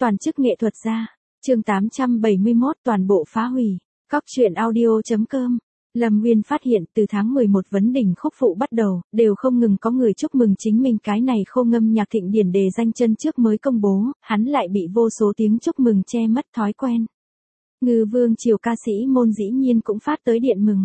Toàn chức nghệ thuật gia. Chương 871 toàn bộ phá hủy. Cóc truyện audio.com. Lâm Nguyên phát hiện từ tháng 11 vấn đỉnh khúc phụ bắt đầu, đều không ngừng có người chúc mừng chính mình, cái này khô ngâm nhạc thịnh điển đề danh chân trước mới công bố, hắn lại bị vô số tiếng chúc mừng che mất thói quen. Ngư vương triều ca sĩ môn dĩ nhiên cũng phát tới điện mừng.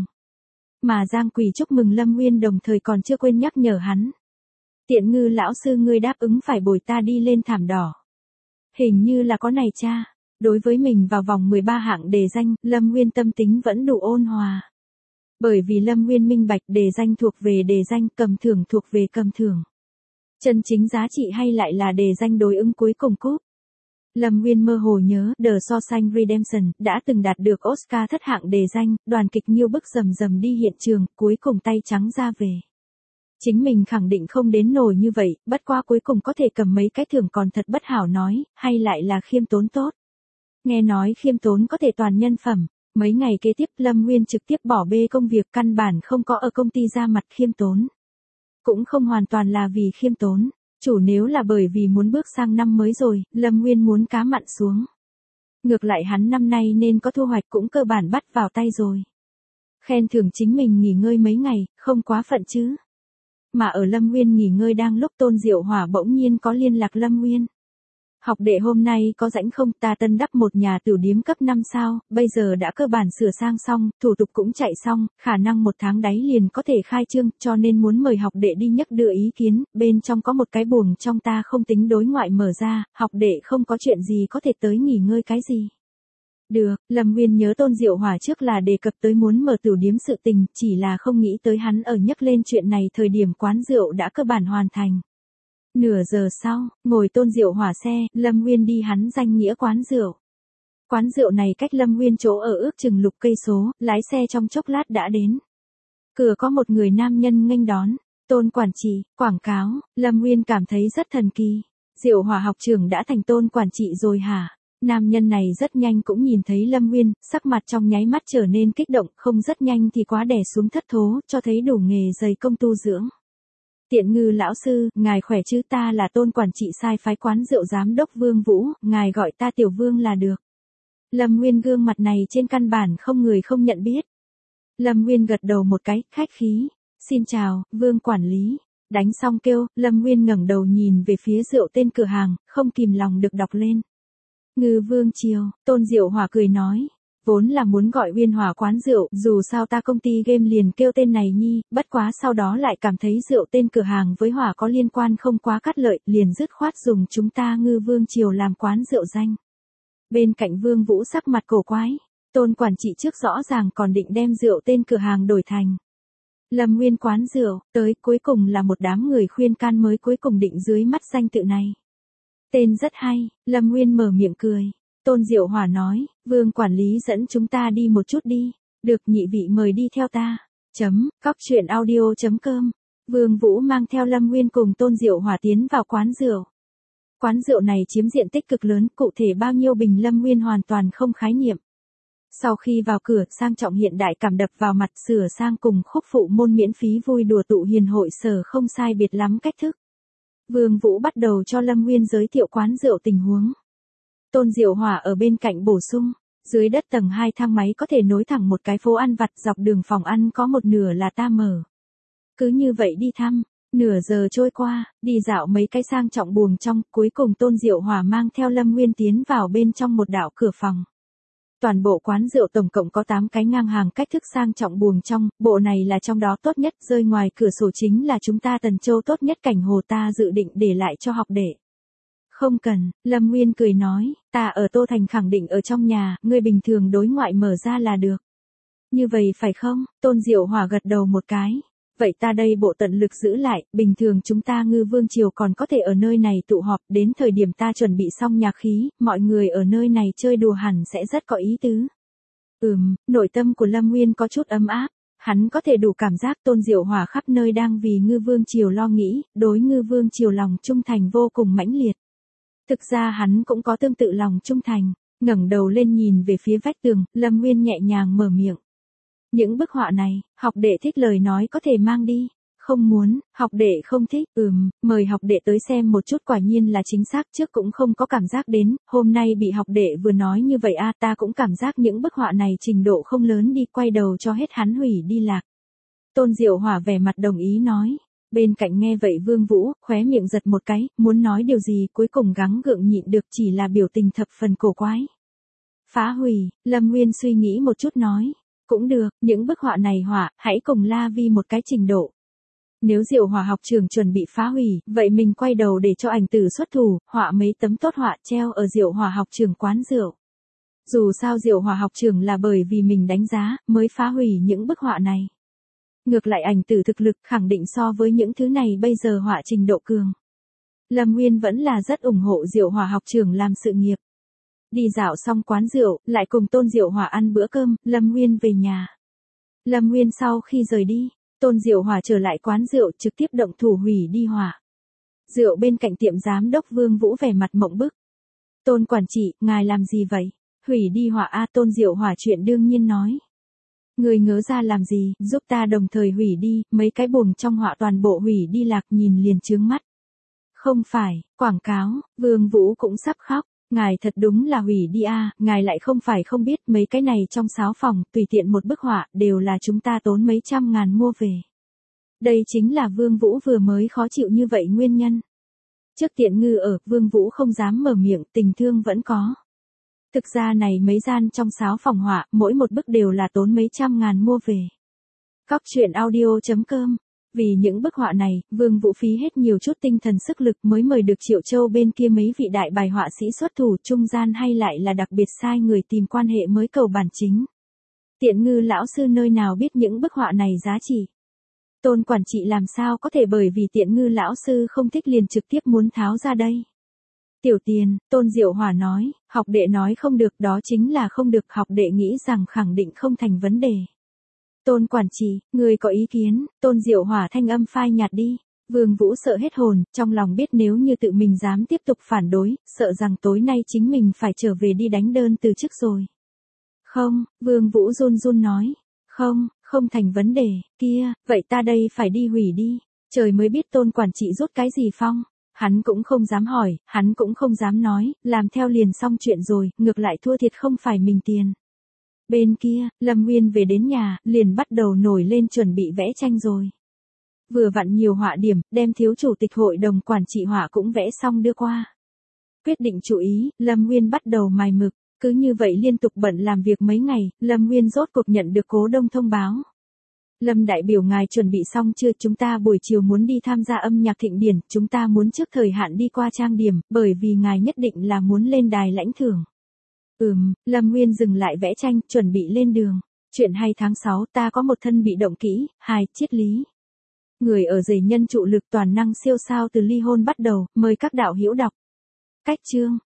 Mà Giang Quỳ chúc mừng Lâm Nguyên đồng thời còn chưa quên nhắc nhở hắn. Tiện Ngư lão sư, ngươi đáp ứng phải bồi ta đi lên thảm đỏ. Hình như là có này cha. Đối với mình vào vòng 13 hạng đề danh, Lâm Nguyên tâm tính vẫn đủ ôn hòa. Bởi vì Lâm Nguyên minh bạch đề danh thuộc về đề danh, cầm thưởng thuộc về cầm thưởng. Chân chính giá trị hay lại là đề danh đối ứng cuối cùng cúp. Lâm Nguyên mơ hồ nhớ The Shawshank Redemption đã từng đạt được Oscar thất hạng đề danh, đoàn kịch nghiêu bức rầm rầm đi hiện trường, cuối cùng tay trắng ra về. Chính mình khẳng định không đến nổi như vậy, bất qua cuối cùng có thể cầm mấy cái thưởng còn thật bất hảo nói, hay lại là khiêm tốn tốt. Nghe nói khiêm tốn có thể toàn nhân phẩm, mấy ngày kế tiếp Lâm Nguyên trực tiếp bỏ bê công việc, căn bản không có ở công ty ra mặt khiêm tốn. Cũng không hoàn toàn là vì khiêm tốn, chủ nếu là bởi vì muốn bước sang năm mới rồi, Lâm Nguyên muốn cá mặn xuống. Ngược lại hắn năm nay nên có thu hoạch cũng cơ bản bắt vào tay rồi. Khen thưởng chính mình nghỉ ngơi mấy ngày, không quá phận chứ. Mà ở Lâm Nguyên nghỉ ngơi đang lúc Tôn Diệu Hỏa bỗng nhiên có liên lạc Lâm Nguyên. Học đệ hôm nay có rảnh không, ta tân đắp một nhà tử điếm cấp 5 sao, bây giờ đã cơ bản sửa sang xong, thủ tục cũng chạy xong, khả năng 1 tháng đáy liền có thể khai trương, cho nên muốn mời học đệ đi nhắc đưa ý kiến, bên trong có một cái buồng trong ta không tính đối ngoại mở ra, học đệ không có chuyện gì có thể tới nghỉ ngơi cái gì. Được, Lâm Nguyên nhớ Tôn Diệu Hỏa trước là đề cập tới muốn mở tử điếm sự tình, chỉ là không nghĩ tới hắn ở nhắc lên chuyện này thời điểm quán rượu đã cơ bản hoàn thành. Nửa giờ sau, ngồi Tôn Diệu Hỏa xe, Lâm Nguyên đi hắn danh nghĩa quán rượu. Quán rượu này cách Lâm Nguyên chỗ ở ước chừng 10 cây số, lái xe trong chốc lát đã đến. Cửa có một người nam nhân nghênh đón, Tôn quản trị, quảng cáo, Lâm Nguyên cảm thấy rất thần kỳ. Diệu Hỏa học trưởng đã thành Tôn quản trị rồi hả? Nam nhân này rất nhanh cũng nhìn thấy Lâm Nguyên, sắc mặt trong nháy mắt trở nên kích động, không rất nhanh thì quá đè xuống thất thố, cho thấy đủ nghề dày công tu dưỡng. Tiện Ngư lão sư, ngài khỏe chứ, ta là Tôn quản trị sai phái quán rượu giám đốc Vương Vũ, ngài gọi ta Tiểu Vương là được. Lâm Nguyên gương mặt này trên căn bản không người không nhận biết. Lâm Nguyên gật đầu một cái, khách khí. Xin chào, Vương quản lý. Đánh xong kêu, Lâm Nguyên ngẩng đầu nhìn về phía rượu tên cửa hàng, không kìm lòng được đọc lên. Ngư Vương Triều, Tôn Diệu Hỏa cười nói. Vốn là muốn gọi Uyên Hòa quán rượu, dù sao ta công ty game liền kêu tên này nhi, bất quá sau đó lại cảm thấy rượu tên cửa hàng với Hòa có liên quan không quá cắt lợi, liền dứt khoát dùng chúng ta Ngư Vương Triều làm quán rượu danh. Bên cạnh Vương Vũ sắc mặt cổ quái, Tôn quản trị trước rõ ràng còn định đem rượu tên cửa hàng đổi thành Lâm Nguyên quán rượu, tới cuối cùng là một đám người khuyên can mới cuối cùng định dưới mắt danh tự này. Tên rất hay, Lâm Nguyên mở miệng cười. Tôn Diệu Hỏa nói, Vương quản lý dẫn chúng ta đi một chút đi, được nhị vị mời đi theo ta. Cóc truyện audio.com. Vương Vũ mang theo Lâm Nguyên cùng Tôn Diệu Hỏa tiến vào quán rượu. Quán rượu này chiếm diện tích cực lớn, cụ thể bao nhiêu bình Lâm Nguyên hoàn toàn không khái niệm. Sau khi vào cửa, sang trọng hiện đại cảm đập vào mặt, sửa sang cùng khúc phụ môn miễn phí vui đùa tụ hiền hội sở không sai biệt lắm cách thức. Vương Vũ bắt đầu cho Lâm Nguyên giới thiệu quán rượu tình huống. Tôn Diệu Hỏa ở bên cạnh bổ sung, dưới đất tầng 2 thang máy có thể nối thẳng một cái phố ăn vặt, dọc đường phòng ăn có một nửa là ta mở. Cứ như vậy đi thăm, nửa giờ trôi qua, đi dạo mấy cái sang trọng buồng trong, cuối cùng Tôn Diệu Hỏa mang theo Lâm Nguyên tiến vào bên trong một đạo cửa phòng. Toàn bộ quán rượu tổng cộng có 8 cái ngang hàng cách thức sang trọng buồng trong, bộ này là trong đó tốt nhất, rơi ngoài cửa sổ chính là chúng ta Tần Châu tốt nhất cảnh hồ, ta dự định để lại cho học đệ. Không cần, Lâm Nguyên cười nói, ta ở Tô Thành khẳng định ở trong nhà, ngươi bình thường đối ngoại mở ra là được. Như vậy phải không? Tôn Diệu Hỏa gật đầu một cái. Vậy ta đây bộ tận lực giữ lại, bình thường chúng ta Ngư Vương Triều còn có thể ở nơi này tụ họp, đến thời điểm ta chuẩn bị xong nhạc khí, mọi người ở nơi này chơi đùa hẳn sẽ rất có ý tứ. Nội tâm của Lâm Nguyên có chút ấm áp, hắn có thể đủ cảm giác Tôn Diệu Hỏa khắp nơi đang vì Ngư Vương Triều lo nghĩ, đối Ngư Vương Triều lòng trung thành vô cùng mãnh liệt. Thực ra hắn cũng có tương tự lòng trung thành, ngẩng đầu lên nhìn về phía vách tường, Lâm Nguyên nhẹ nhàng mở miệng. Những bức họa này, học đệ thích lời nói có thể mang đi, Không muốn, học đệ không thích, mời học đệ tới xem một chút, quả nhiên là chính xác, trước cũng không có cảm giác đến, hôm nay bị học đệ vừa nói như vậy ta cũng cảm giác những bức họa này trình độ không lớn đi, quay đầu cho hết hắn hủy đi lạc. Tôn Diệu Hỏa vẻ mặt đồng ý nói. Bên cạnh nghe vậy Vương Vũ, khóe miệng giật một cái, muốn nói điều gì, cuối cùng gắng gượng nhịn được, chỉ là biểu tình thập phần cổ quái. Phá hủy, Lâm Nguyên suy nghĩ một chút nói. Cũng được, những bức họa này họa, hãy cùng La Vi một cái trình độ. Nếu Diệu Hỏa học trường chuẩn bị phá hủy, vậy mình quay đầu để cho ảnh tử xuất thủ, họa mấy tấm tốt họa treo ở Diệu Hỏa học trường quán rượu. Dù sao Diệu Hỏa học trường là bởi vì mình đánh giá, mới phá hủy những bức họa này. Ngược lại ảnh tử thực lực khẳng định so với những thứ này bây giờ họa trình độ cường. Lâm Nguyên vẫn là rất ủng hộ Diệu Hỏa học trường làm sự nghiệp. Đi dạo xong quán rượu, lại cùng Tôn Diệu Hỏa ăn bữa cơm, Lâm Nguyên về nhà. Lâm Nguyên sau khi rời đi, Tôn Diệu Hỏa trở lại quán rượu trực tiếp động thủ hủy đi hỏa. Rượu bên cạnh tiệm giám đốc Vương Vũ vẻ mặt mộng bức. Tôn quản trị, ngài làm gì vậy? Hủy đi hỏa Tôn Diệu Hỏa chuyện đương nhiên nói. Người ngớ ra làm gì, giúp ta đồng thời hủy đi, mấy cái buồng trong họa toàn bộ hủy đi lạc, nhìn liền chướng mắt. Không phải, quảng cáo, Vương Vũ cũng sắp khóc, ngài thật đúng là hủy đi ngài lại không phải không biết mấy cái này trong 6 phòng, tùy tiện một bức họa, đều là chúng ta tốn mấy trăm ngàn mua về. Đây chính là Vương Vũ vừa mới khó chịu như vậy nguyên nhân. Trước tiện ngư ở, Vương Vũ không dám mở miệng, tình thương vẫn có. Thực ra này mấy gian trong 6 phòng họa, mỗi một bức đều là tốn mấy trăm ngàn mua về. Cóc truyện audio.com. Vì những bức họa này, Vương Vũ phí hết nhiều chút tinh thần sức lực mới mời được Triệu Châu bên kia mấy vị đại bài họa sĩ xuất thủ, trung gian hay lại là đặc biệt sai người tìm quan hệ mới cầu bản chính. Tiện ngư lão sư nơi nào biết những bức họa này giá trị. Tôn quản trị làm sao có thể bởi vì tiện ngư lão sư không thích liền trực tiếp muốn tháo ra đây. Tiểu Tiền, Tôn Diệu Hỏa nói, học đệ nói không được, đó chính là không được, học đệ nghĩ rằng khẳng định không thành vấn đề. Tôn quản trị, người có ý kiến? Tôn Diệu Hỏa thanh âm phai nhạt đi. Vương Vũ sợ hết hồn, trong lòng biết nếu như tự mình dám tiếp tục phản đối, sợ rằng tối nay chính mình phải trở về đi đánh đơn từ chức rồi. Không, Vương Vũ run run nói. Không thành vấn đề, kia, vậy ta đây phải đi hủy đi. Trời mới biết Tôn quản trị rút cái gì phong. Hắn cũng không dám hỏi, hắn cũng không dám nói, làm theo liền xong chuyện rồi, ngược lại thua thiệt không phải mình tiền. Bên kia, Lâm Nguyên về đến nhà, liền bắt đầu nổi lên chuẩn bị vẽ tranh rồi. Vừa vặn nhiều họa điểm, đem thiếu chủ tịch hội đồng quản trị họa cũng vẽ xong đưa qua. Quyết định chú ý, Lâm Nguyên bắt đầu mài mực, cứ như vậy liên tục bận làm việc mấy ngày, Lâm Nguyên rốt cuộc nhận được cố đông thông báo. Lâm đại biểu ngài chuẩn bị xong chưa, chúng ta buổi chiều muốn đi tham gia âm nhạc thịnh điển, chúng ta muốn trước thời hạn đi qua trang điểm, bởi vì ngài nhất định là muốn lên đài lãnh thưởng. Lâm Nguyên dừng lại vẽ tranh, chuẩn bị lên đường. Chuyện hay tháng 6 ta có một thân bị động kỹ, 2, triết lý. Người ở dày nhân trụ lực toàn năng siêu sao từ ly hôn bắt đầu, mời các đạo hữu đọc. Cách chương.